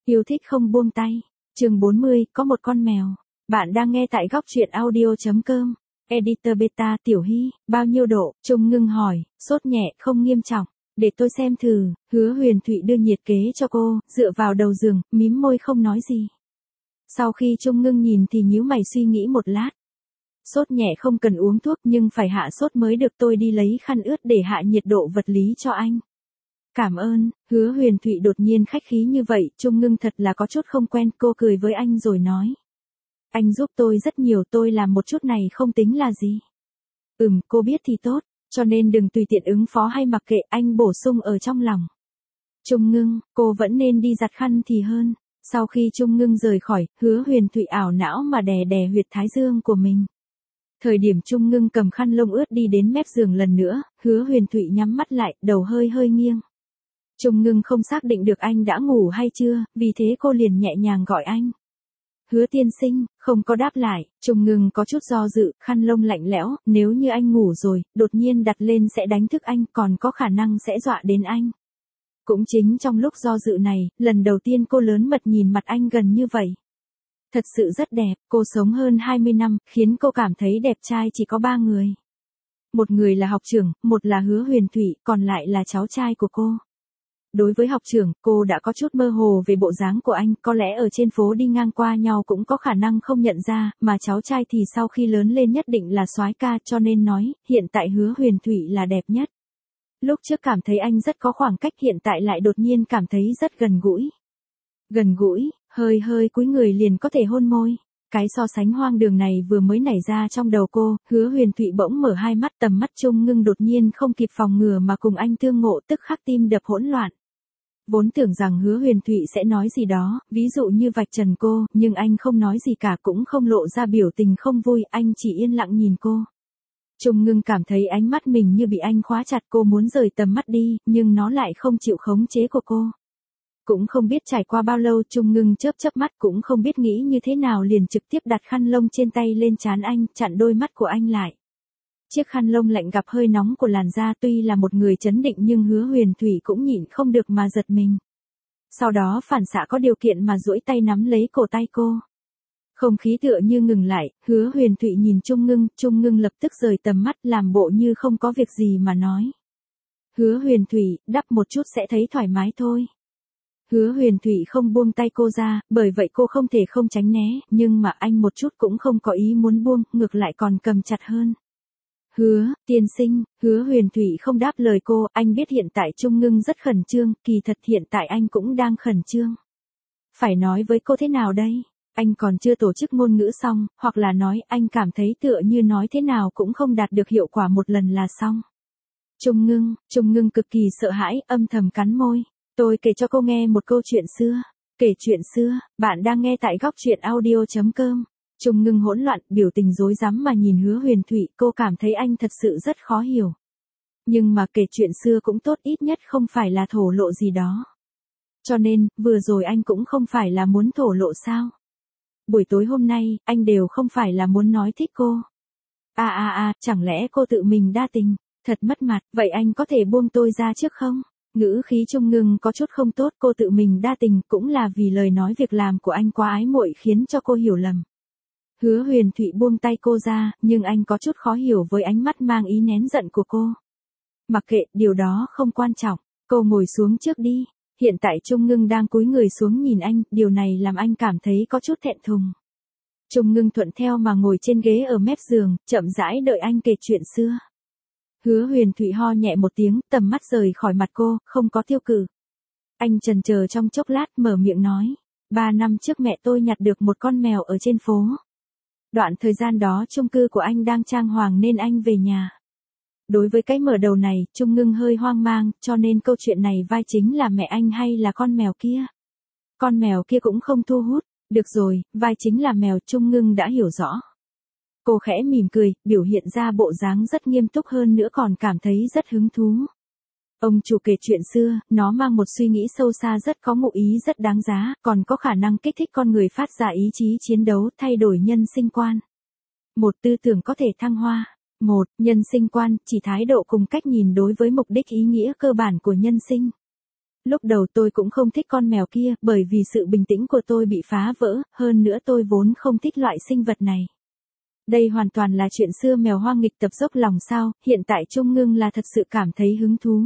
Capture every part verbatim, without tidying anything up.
Yêu thích không buông tay. Chương bốn mươi, có một con mèo. Bạn đang nghe tại góc truyện audio chấm com. Editor Beta Tiểu Hy, bao nhiêu độ? Trung Ngưng hỏi, sốt nhẹ, không nghiêm trọng. Để tôi xem thử. Hứa Huyền Thụy đưa nhiệt kế cho cô, dựa vào đầu giường, mím môi không nói gì. Sau khi Trung Ngưng nhìn thì nhíu mày suy nghĩ một lát. Sốt nhẹ không cần uống thuốc nhưng phải hạ sốt mới được, tôi đi lấy khăn ướt để hạ nhiệt độ vật lý cho anh. Cảm ơn. Hứa Huyền Thụy đột nhiên khách khí như vậy, Trung Ngưng thật là có chút không quen, cô cười với anh rồi nói. Anh giúp tôi rất nhiều, tôi làm một chút này không tính là gì. Ừm, cô biết thì tốt, cho nên đừng tùy tiện ứng phó hay mặc kệ, anh bổ sung ở trong lòng. Trung Ngưng, cô vẫn nên đi giặt khăn thì hơn. Sau khi Trung Ngưng rời khỏi, Hứa Huyền Thụy ảo não mà đè đè huyệt thái dương của mình. Thời điểm Trung Ngưng cầm khăn lông ướt đi đến mép giường lần nữa, Hứa Huyền Thụy nhắm mắt lại, đầu hơi hơi nghiêng. Trung Ngưng không xác định được anh đã ngủ hay chưa, vì thế cô liền nhẹ nhàng gọi anh. Hứa tiên sinh, không có đáp lại, Trung Ngưng có chút do dự, khăn lông lạnh lẽo, nếu như anh ngủ rồi, đột nhiên đặt lên sẽ đánh thức anh, còn có khả năng sẽ dọa đến anh. Cũng chính trong lúc do dự này, lần đầu tiên cô lớn mật nhìn mặt anh gần như vậy. Thật sự rất đẹp, cô sống hơn hai mươi năm, khiến cô cảm thấy đẹp trai chỉ có ba người. Một người là học trưởng, một là Hứa Huyền Thụy, còn lại là cháu trai của cô. Đối với học trưởng, cô đã có chút mơ hồ về bộ dáng của anh, có lẽ ở trên phố đi ngang qua nhau cũng có khả năng không nhận ra, mà cháu trai thì sau khi lớn lên nhất định là soái ca, cho nên nói, hiện tại Hứa Huyền Thụy là đẹp nhất. Lúc trước cảm thấy anh rất có khoảng cách, hiện tại lại đột nhiên cảm thấy rất gần gũi. Gần gũi, hơi hơi cúi người liền có thể hôn môi. Cái so sánh hoang đường này vừa mới nảy ra trong đầu cô, Hứa Huyền Thụy bỗng mở hai mắt, tầm mắt Trung Ngưng đột nhiên không kịp phòng ngừa mà cùng anh tương ngộ, tức khắc tim đập hỗn loạn. Vốn tưởng rằng Hứa Huyền Thụy sẽ nói gì đó, ví dụ như vạch trần cô, nhưng anh không nói gì cả, cũng không lộ ra biểu tình không vui, anh chỉ yên lặng nhìn cô. Trung Ngưng cảm thấy ánh mắt mình như bị anh khóa chặt, cô muốn rời tầm mắt đi, nhưng nó lại không chịu khống chế của cô. Cũng không biết trải qua bao lâu, Trung Ngưng chớp chớp mắt, cũng không biết nghĩ như thế nào liền trực tiếp đặt khăn lông trên tay lên trán anh, chặn đôi mắt của anh lại. Chiếc khăn lông lạnh gặp hơi nóng của làn da, tuy là một người trấn định nhưng Hứa Huyền Thụy cũng nhịn không được mà giật mình. Sau đó phản xạ có điều kiện mà duỗi tay nắm lấy cổ tay cô. Không khí tựa như ngừng lại, Hứa Huyền Thụy nhìn Trung Ngưng, Trung Ngưng lập tức rời tầm mắt, làm bộ như không có việc gì mà nói. Hứa Huyền Thụy, đắp một chút sẽ thấy thoải mái thôi. Hứa Huyền Thụy không buông tay cô ra, bởi vậy cô không thể không tránh né, nhưng mà anh một chút cũng không có ý muốn buông, ngược lại còn cầm chặt hơn. Hứa, tiên sinh, Hứa Huyền Thụy không đáp lời cô, anh biết hiện tại Trung Ngưng rất khẩn trương, kỳ thật hiện tại anh cũng đang khẩn trương. Phải nói với cô thế nào đây? Anh còn chưa tổ chức ngôn ngữ xong, hoặc là nói anh cảm thấy tựa như nói thế nào cũng không đạt được hiệu quả một lần là xong. Trung Ngưng, Trung Ngưng cực kỳ sợ hãi, âm thầm cắn môi. Tôi kể cho cô nghe một câu chuyện xưa. Kể chuyện xưa, bạn đang nghe tại góc truyện audio chấm com. Trung Ngưng hỗn loạn, biểu tình rối rắm mà nhìn Hứa Huyền Thụy, cô cảm thấy anh thật sự rất khó hiểu. Nhưng mà kể chuyện xưa cũng tốt, ít nhất không phải là thổ lộ gì đó. Cho nên, vừa rồi anh cũng không phải là muốn thổ lộ sao? Buổi tối hôm nay, anh đều không phải là muốn nói thích cô. À à à, chẳng lẽ cô tự mình đa tình, thật mất mặt, vậy anh có thể buông tôi ra trước không? Ngữ khí Trung Ngưng có chút không tốt, cô tự mình đa tình cũng là vì lời nói việc làm của anh quá ái muội khiến cho cô hiểu lầm. Hứa Huyền Thụy buông tay cô ra, nhưng anh có chút khó hiểu với ánh mắt mang ý nén giận của cô. Mặc kệ, điều đó không quan trọng, cô ngồi xuống trước đi. Hiện tại Trung Ngưng đang cúi người xuống nhìn anh, điều này làm anh cảm thấy có chút thẹn thùng. Trung Ngưng thuận theo mà ngồi trên ghế ở mép giường, chậm rãi đợi anh kể chuyện xưa. Hứa Huyền Thụy ho nhẹ một tiếng, tầm mắt rời khỏi mặt cô, không có tiêu cự. Anh chần chờ trong chốc lát mở miệng nói. Ba năm trước mẹ tôi nhặt được một con mèo ở trên phố. Đoạn thời gian đó chung cư của anh đang trang hoàng nên anh về nhà. Đối với cái mở đầu này, Trung Ngưng hơi hoang mang, cho nên câu chuyện này vai chính là mẹ anh hay là con mèo kia? Con mèo kia cũng không thu hút. Được rồi, vai chính là mèo, Trung Ngưng đã hiểu rõ. Cô khẽ mỉm cười, biểu hiện ra bộ dáng rất nghiêm túc, hơn nữa còn cảm thấy rất hứng thú. Ông chủ kể chuyện xưa, nó mang một suy nghĩ sâu xa rất có ngụ ý rất đáng giá, còn có khả năng kích thích con người phát ra ý chí chiến đấu, thay đổi nhân sinh quan. Một tư tưởng có thể thăng hoa. Một, nhân sinh quan, chỉ thái độ cùng cách nhìn đối với mục đích ý nghĩa cơ bản của nhân sinh. Lúc đầu tôi cũng không thích con mèo kia, bởi vì sự bình tĩnh của tôi bị phá vỡ, hơn nữa tôi vốn không thích loại sinh vật này. Đây hoàn toàn là chuyện xưa mèo hoang nghịch tập dốc lòng sao, hiện tại Trung Ngưng là thật sự cảm thấy hứng thú.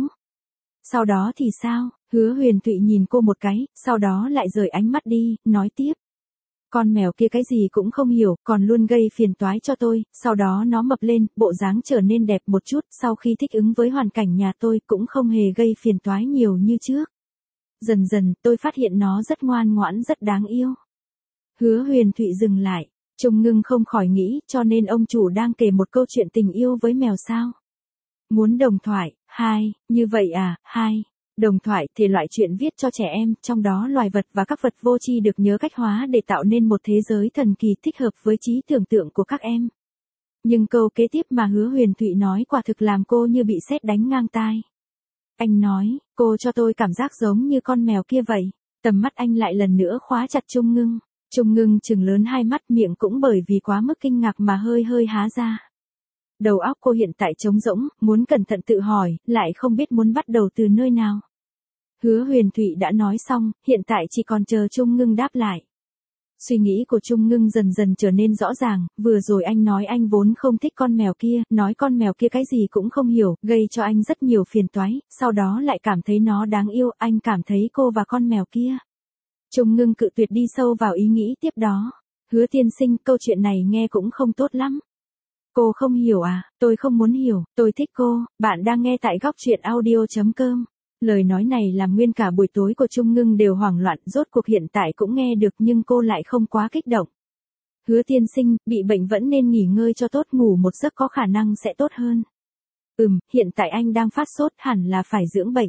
Sau đó thì sao? Hứa Huyền Thụy nhìn cô một cái, sau đó lại rời ánh mắt đi, nói tiếp. Con mèo kia cái gì cũng không hiểu, còn luôn gây phiền toái cho tôi, sau đó nó mập lên, bộ dáng trở nên đẹp một chút, sau khi thích ứng với hoàn cảnh nhà tôi cũng không hề gây phiền toái nhiều như trước. Dần dần, tôi phát hiện nó rất ngoan ngoãn rất đáng yêu. Hứa Huyền Thụy dừng lại, Trung Ngưng không khỏi nghĩ, cho nên ông chủ đang kể một câu chuyện tình yêu với mèo sao? Muốn đồng thoại, hai, như vậy à, hai. Đồng thoại, thể loại chuyện viết cho trẻ em, trong đó loài vật và các vật vô tri được nhớ cách hóa để tạo nên một thế giới thần kỳ thích hợp với trí tưởng tượng của các em. Nhưng câu kế tiếp mà Hứa Huyền Thụy nói quả thực làm cô như bị sét đánh ngang tai. Anh nói, cô cho tôi cảm giác giống như con mèo kia vậy. Tầm mắt anh lại lần nữa khóa chặt Trung Ngưng. Trung Ngưng trừng lớn hai mắt, miệng cũng bởi vì quá mức kinh ngạc mà hơi hơi há ra. Đầu óc cô hiện tại trống rỗng, muốn cẩn thận tự hỏi, lại không biết muốn bắt đầu từ nơi nào. Hứa Huyền Thụy đã nói xong, hiện tại chỉ còn chờ Trung Ngưng đáp lại. Suy nghĩ của Trung Ngưng dần dần trở nên rõ ràng, vừa rồi anh nói anh vốn không thích con mèo kia, nói con mèo kia cái gì cũng không hiểu, gây cho anh rất nhiều phiền toái, sau đó lại cảm thấy nó đáng yêu, anh cảm thấy cô và con mèo kia. Trung Ngưng cự tuyệt đi sâu vào ý nghĩ tiếp đó. Hứa tiên sinh, câu chuyện này nghe cũng không tốt lắm. Cô không hiểu à, tôi không muốn hiểu, tôi thích cô, bạn đang nghe tại góc truyện audio chấm com. Lời nói này làm nguyên cả buổi tối của Trung Ngưng đều hoảng loạn, rốt cuộc hiện tại cũng nghe được nhưng cô lại không quá kích động. Hứa tiên sinh, bị bệnh vẫn nên nghỉ ngơi cho tốt, ngủ một giấc có khả năng sẽ tốt hơn. Ừm, hiện tại anh đang phát sốt, hẳn là phải dưỡng bệnh.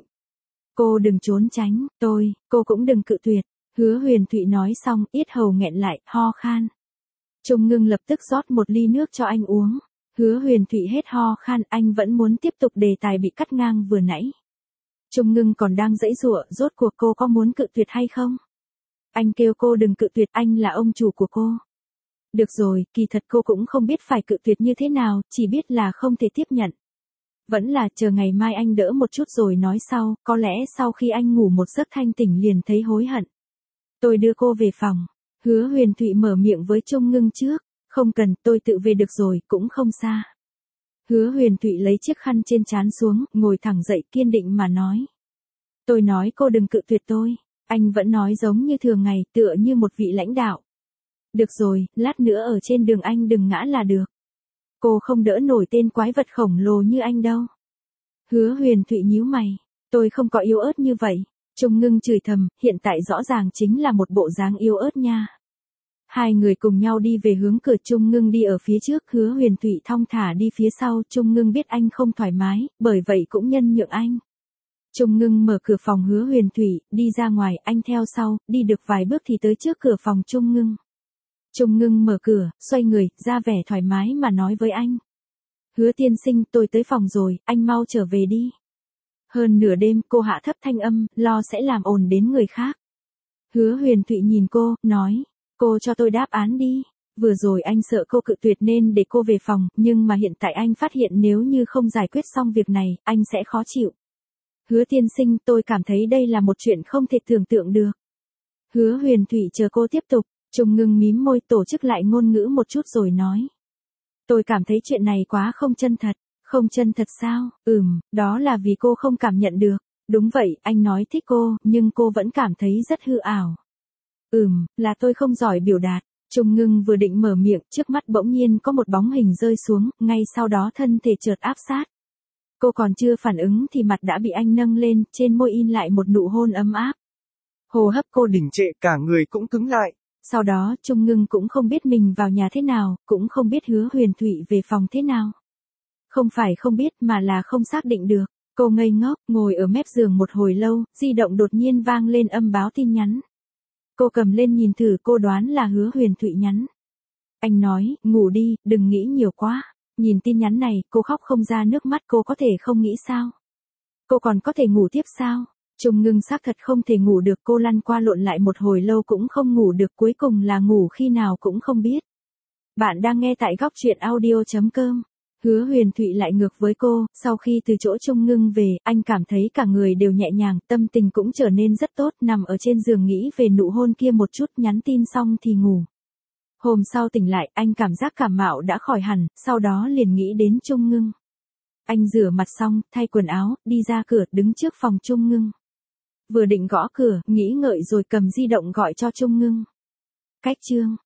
Cô đừng trốn tránh, tôi, cô cũng đừng cự tuyệt. Hứa Huyền Thụy nói xong, yết hầu nghẹn lại, ho khan. Trung Ngưng lập tức rót một ly nước cho anh uống. Hứa Huyền Thụy hết ho khan, anh vẫn muốn tiếp tục đề tài bị cắt ngang vừa nãy. Trung Ngưng còn đang giãy giụa, rốt cuộc cô có muốn cự tuyệt hay không? Anh kêu cô đừng cự tuyệt, anh là ông chủ của cô. Được rồi, kỳ thật cô cũng không biết phải cự tuyệt như thế nào, chỉ biết là không thể tiếp nhận. Vẫn là chờ ngày mai anh đỡ một chút rồi nói sau, có lẽ sau khi anh ngủ một giấc thanh tỉnh liền thấy hối hận. Tôi đưa cô về phòng. Hứa Huyền Thụy mở miệng với Trung Ngưng trước. Không cần, tôi tự về được rồi, cũng không xa. Hứa Huyền Thụy lấy chiếc khăn trên trán xuống, ngồi thẳng dậy kiên định mà nói. Tôi nói cô đừng cự tuyệt tôi. Anh vẫn nói giống như thường ngày, tựa như một vị lãnh đạo. Được rồi, lát nữa ở trên đường anh đừng ngã là được. Cô không đỡ nổi tên quái vật khổng lồ như anh đâu. Hứa Huyền Thụy nhíu mày. Tôi không có yếu ớt như vậy. Trung Ngưng chửi thầm, hiện tại rõ ràng chính là một bộ dáng yếu ớt nha. Hai người cùng nhau đi về hướng cửa, Trung Ngưng đi ở phía trước, Hứa Huyền Thụy thong thả đi phía sau, Trung Ngưng biết anh không thoải mái, bởi vậy cũng nhân nhượng anh. Trung Ngưng mở cửa phòng Hứa Huyền Thụy, đi ra ngoài, anh theo sau, đi được vài bước thì tới trước cửa phòng Trung Ngưng. Trung Ngưng mở cửa, xoay người, ra vẻ thoải mái mà nói với anh. Hứa tiên sinh, tôi tới phòng rồi, anh mau trở về đi. Hơn nửa đêm, cô hạ thấp thanh âm, lo sẽ làm ồn đến người khác. Hứa Huyền Thụy nhìn cô, nói. Cô cho tôi đáp án đi. Vừa rồi anh sợ cô cự tuyệt nên để cô về phòng, nhưng mà hiện tại anh phát hiện nếu như không giải quyết xong việc này, anh sẽ khó chịu. Hứa tiên sinh, tôi cảm thấy đây là một chuyện không thể tưởng tượng được. Hứa Huyền Thụy chờ cô tiếp tục, Trung Ngưng mím môi, tổ chức lại ngôn ngữ một chút rồi nói. Tôi cảm thấy chuyện này quá không chân thật. Không chân thật sao? Ừm, đó là vì cô không cảm nhận được. Đúng vậy, anh nói thích cô, nhưng cô vẫn cảm thấy rất hư ảo. Ừm, là tôi không giỏi biểu đạt. Trung Ngưng vừa định mở miệng, trước mắt bỗng nhiên có một bóng hình rơi xuống, ngay sau đó thân thể chợt áp sát. Cô còn chưa phản ứng thì mặt đã bị anh nâng lên, trên môi in lại một nụ hôn ấm áp. Hô hấp cô đình trệ, cả người cũng cứng lại. Sau đó, Trung Ngưng cũng không biết mình vào nhà thế nào, cũng không biết Hứa Huyền Thụy về phòng thế nào. Không phải không biết mà là không xác định được. Cô ngây ngốc, ngồi ở mép giường một hồi lâu, di động đột nhiên vang lên âm báo tin nhắn. Cô cầm lên nhìn thử, cô đoán là Hứa Huyền Thụy nhắn. Anh nói, ngủ đi, đừng nghĩ nhiều quá. Nhìn tin nhắn này, cô khóc không ra nước mắt, cô có thể không nghĩ sao? Cô còn có thể ngủ tiếp sao? Trung Ngưng xác thật không thể ngủ được, cô lăn qua lộn lại một hồi lâu cũng không ngủ được, cuối cùng là ngủ khi nào cũng không biết. Bạn đang nghe tại góc truyện audio chấm com. Hứa Huyền Thụy lại ngược với cô, sau khi từ chỗ Trung Ngưng về, anh cảm thấy cả người đều nhẹ nhàng, tâm tình cũng trở nên rất tốt, nằm ở trên giường nghĩ về nụ hôn kia một chút, nhắn tin xong thì ngủ. Hôm sau tỉnh lại, anh cảm giác cảm mạo đã khỏi hẳn, sau đó liền nghĩ đến Trung Ngưng. Anh rửa mặt xong, thay quần áo, đi ra cửa, đứng trước phòng Trung Ngưng. Vừa định gõ cửa, nghĩ ngợi rồi cầm di động gọi cho Trung Ngưng. Cách chương